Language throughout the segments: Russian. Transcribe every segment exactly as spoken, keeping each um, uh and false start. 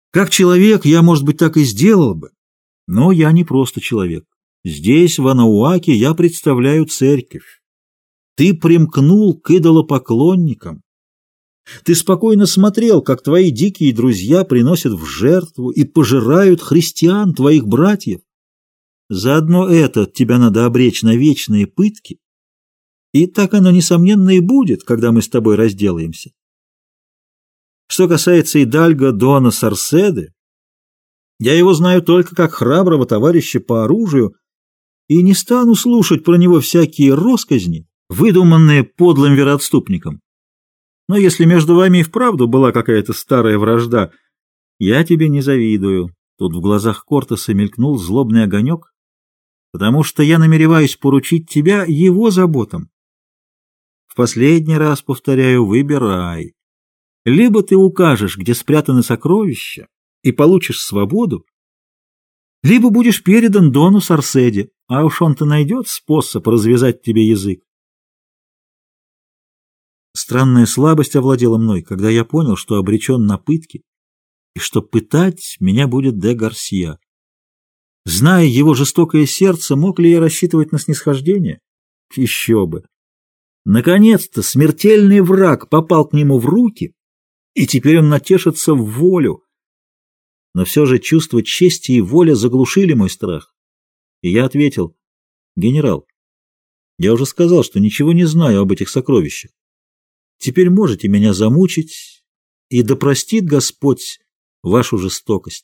Как человек я, может быть, так и сделал бы, но я не просто человек. Здесь, в Анауаке, я представляю церковь. Ты примкнул к идолопоклонникам. Ты спокойно смотрел, как твои дикие друзья приносят в жертву и пожирают христиан, твоих братьев. Заодно это тебя надо обречь на вечные пытки, и так оно, несомненно, и будет, когда мы с тобой разделаемся. Что касается Идальго Дона Сарседы, я его знаю только как храброго товарища по оружию и не стану слушать про него всякие росказни, выдуманные подлым вероотступником. Но если между вами и вправду была какая-то старая вражда, я тебе не завидую. Тут в глазах Кортеса мелькнул злобный огонек, потому что я намереваюсь поручить тебя его заботам. В последний раз повторяю, выбирай. Либо ты укажешь, где спрятаны сокровища, и получишь свободу, либо будешь передан Дону Сарседе, а уж он-то найдет способ развязать тебе язык. Странная слабость овладела мной, когда я понял, что обречен на пытки, и что пытать меня будет де Гарсия. Зная его жестокое сердце, мог ли я рассчитывать на снисхождение? Еще бы! Наконец-то смертельный враг попал к нему в руки, и теперь он натешится в волю. Но все же чувство чести и воля заглушили мой страх. И я ответил: «Генерал, я уже сказал, что ничего не знаю об этих сокровищах. Теперь можете меня замучить, и да простит Господь вашу жестокость».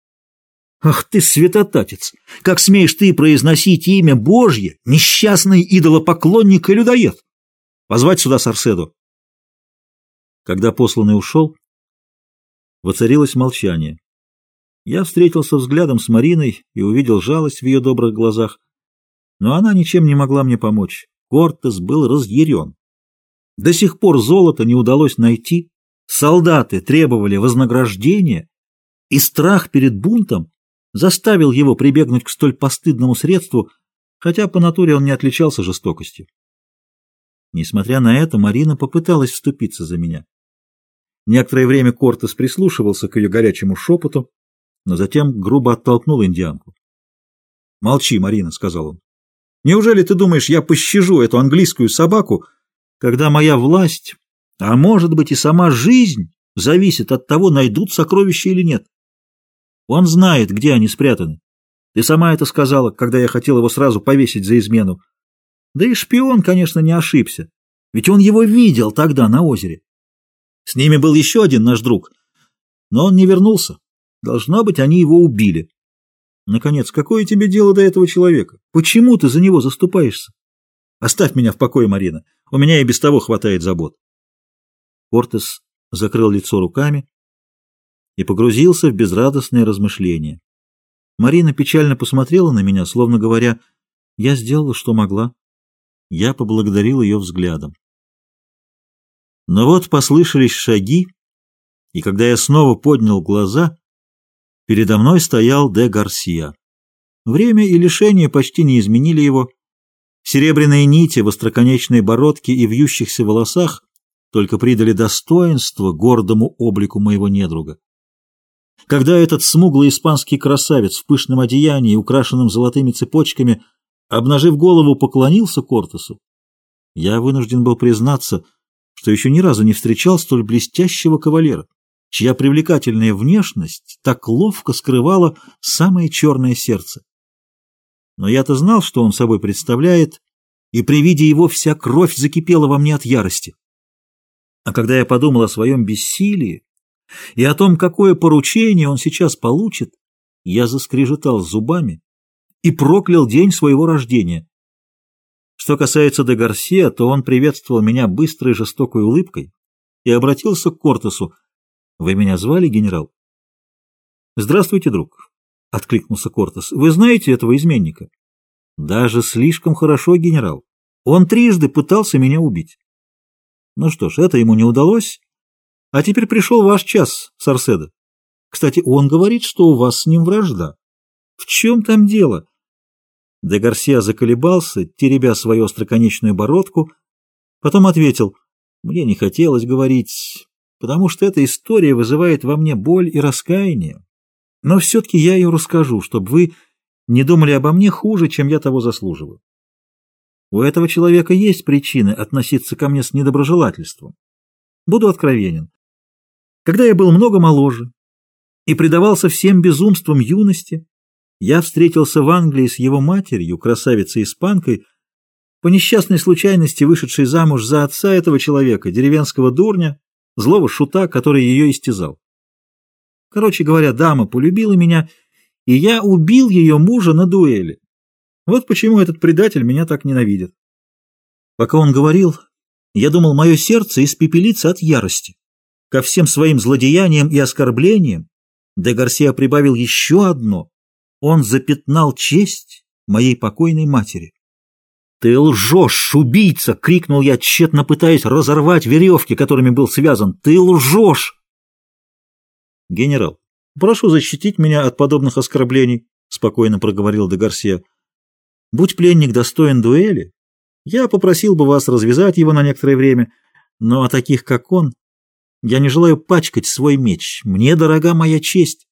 «Ах ты, святотатец! Как смеешь ты произносить имя Божье, несчастный идолопоклонник и людоед? Позвать сюда Сарседу!» Когда посланный ушел, воцарилось молчание. Я встретился взглядом с Мариной и увидел жалость в ее добрых глазах, но она ничем не могла мне помочь. Кортес был разъярен. До сих пор золото не удалось найти, солдаты требовали вознаграждения, и страх перед бунтом заставил его прибегнуть к столь постыдному средству, хотя по натуре он не отличался жестокостью. Несмотря на это, Марина попыталась вступиться за меня. Некоторое время Кортес прислушивался к ее горячему шепоту, но затем грубо оттолкнул индианку. «Молчи, Марина», — сказал он. «Неужели ты думаешь, я пощажу эту английскую собаку, когда моя власть, а может быть и сама жизнь, зависит от того, найдут сокровища или нет? Он знает, где они спрятаны. Ты сама это сказала, когда я хотел его сразу повесить за измену. Да и шпион, конечно, не ошибся, ведь он его видел тогда на озере. С ними был еще один наш друг, но он не вернулся. Должно быть, они его убили. Наконец, какое тебе дело до этого человека? Почему ты за него заступаешься? Оставь меня в покое, Марина. У меня и без того хватает забот». Кортес закрыл лицо руками и погрузился в безрадостные размышления. Марина печально посмотрела на меня, словно говоря: «Я сделала, что могла». Я поблагодарил ее взглядом. Но вот послышались шаги, и когда я снова поднял глаза, передо мной стоял де Гарсия. Время и лишение почти не изменили его. Серебряные нити в остроконечной бородке и вьющихся волосах только придали достоинство гордому облику моего недруга. Когда этот смуглый испанский красавец в пышном одеянии, украшенном золотыми цепочками, обнажив голову, поклонился Кортесу, я вынужден был признаться, что еще ни разу не встречал столь блестящего кавалера, чья привлекательная внешность так ловко скрывала самое черное сердце. Но я-то знал, что он собой представляет, и при виде его вся кровь закипела во мне от ярости. А когда я подумал о своем бессилии и о том, какое поручение он сейчас получит, я заскрежетал зубами и проклял день своего рождения. Что касается де Гарсия, то он приветствовал меня быстрой жестокой улыбкой и обратился к Кортесу: «Вы меня звали, генерал?» «Здравствуйте, друг», — откликнулся Кортес. «Вы знаете этого изменника?» «Даже слишком хорошо, генерал. Он трижды пытался меня убить». «Ну что ж, это ему не удалось. А теперь пришел ваш час, Сарседа. Кстати, он говорит, что у вас с ним вражда. В чем там дело?» Де Гарсия заколебался, теребя свою остроконечную бородку, потом ответил: «Мне не хотелось говорить, потому что эта история вызывает во мне боль и раскаяние. Но все-таки я ее расскажу, чтобы вы не думали обо мне хуже, чем я того заслуживаю. У этого человека есть причины относиться ко мне с недоброжелательством. Буду откровенен. Когда я был много моложе и предавался всем безумствам юности, я встретился в Англии с его матерью, красавицей-испанкой, по несчастной случайности вышедшей замуж за отца этого человека, деревенского дурня, злого шута, который ее истязал. Короче говоря, дама полюбила меня, и я убил ее мужа на дуэли. Вот почему этот предатель меня так ненавидит. Пока он говорил, я думал, мое сердце испепелится от ярости. Ко всем своим злодеяниям и оскорблениям де Гарсия прибавил еще одно. Он запятнал честь моей покойной матери. «Ты лжешь, убийца!» — крикнул я, тщетно пытаясь разорвать веревки, которыми был связан. «Ты лжешь!» «Генерал, прошу защитить меня от подобных оскорблений», — спокойно проговорил де Гарсия. «Будь пленник достоин дуэли, я попросил бы вас развязать его на некоторое время, но о таких, как он, я не желаю пачкать свой меч. Мне дорога моя честь».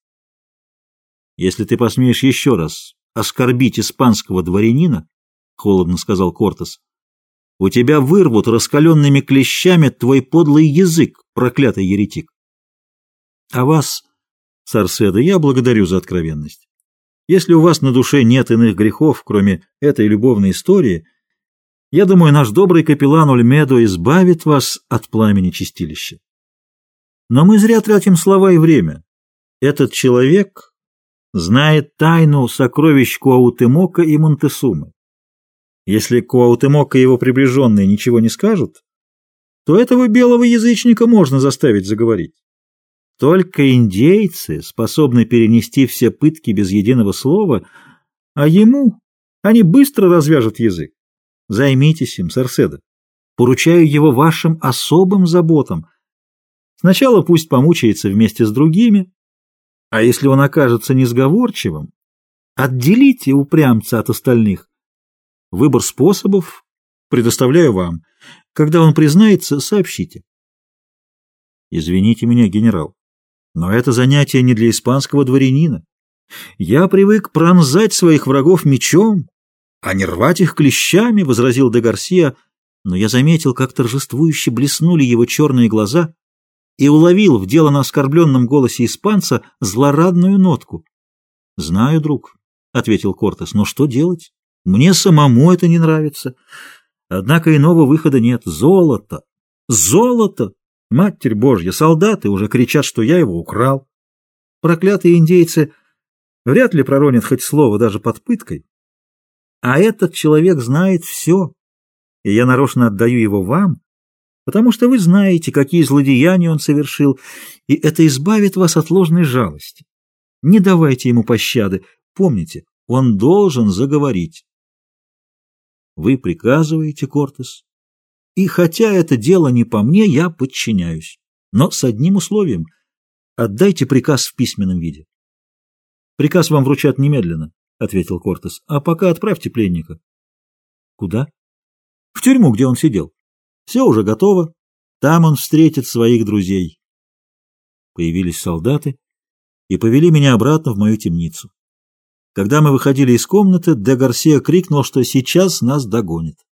«Если ты посмеешь еще раз оскорбить испанского дворянина, — холодно сказал Кортес, — у тебя вырвут раскаленными клещами твой подлый язык, проклятый еретик. А вас, Сарседа, я благодарю за откровенность. Если у вас на душе нет иных грехов, кроме этой любовной истории, я думаю, наш добрый капеллан Ольмедо избавит вас от пламени чистилища. Но мы зря тратим слова и время. Этот человек знает тайну сокровищ Куаутемока и Монтесумы. Если Куаутемок и его приближенные ничего не скажут, то этого белого язычника можно заставить заговорить. Только индейцы способны перенести все пытки без единого слова, а ему они быстро развяжут язык. Займитесь им, Сарседа. Поручаю его вашим особым заботам. Сначала пусть помучается вместе с другими, а если он окажется несговорчивым, отделите упрямца от остальных. Выбор способов предоставляю вам. Когда он признается, сообщите. Извините меня, генерал, но это занятие не для испанского дворянина. Я привык пронзать своих врагов мечом, а не рвать их клещами, — возразил де Гарсия, но я заметил, как торжествующе блеснули его черные глаза и уловил в делано оскорбленном голосе испанца злорадную нотку. — Знаю, друг, — ответил Кортес, — но что делать? Мне самому это не нравится. Однако иного выхода нет. Золото! Золото! Матерь Божья, солдаты уже кричат, что я его украл. Проклятые индейцы вряд ли проронят хоть слово даже под пыткой. А этот человек знает все, и я нарочно отдаю его вам, потому что вы знаете, какие злодеяния он совершил, и это избавит вас от ложной жалости. Не давайте ему пощады. Помните, он должен заговорить. Вы приказываете, Кортес, и хотя это дело не по мне, я подчиняюсь, но с одним условием — отдайте приказ в письменном виде. Приказ вам вручат немедленно, — ответил Кортес, — а пока отправьте пленника. Куда? В тюрьму, где он сидел. Все уже готово, там он встретит своих друзей. Появились солдаты и повели меня обратно в мою темницу. Когда мы выходили из комнаты, де Гарсия крикнул, что сейчас нас догонит.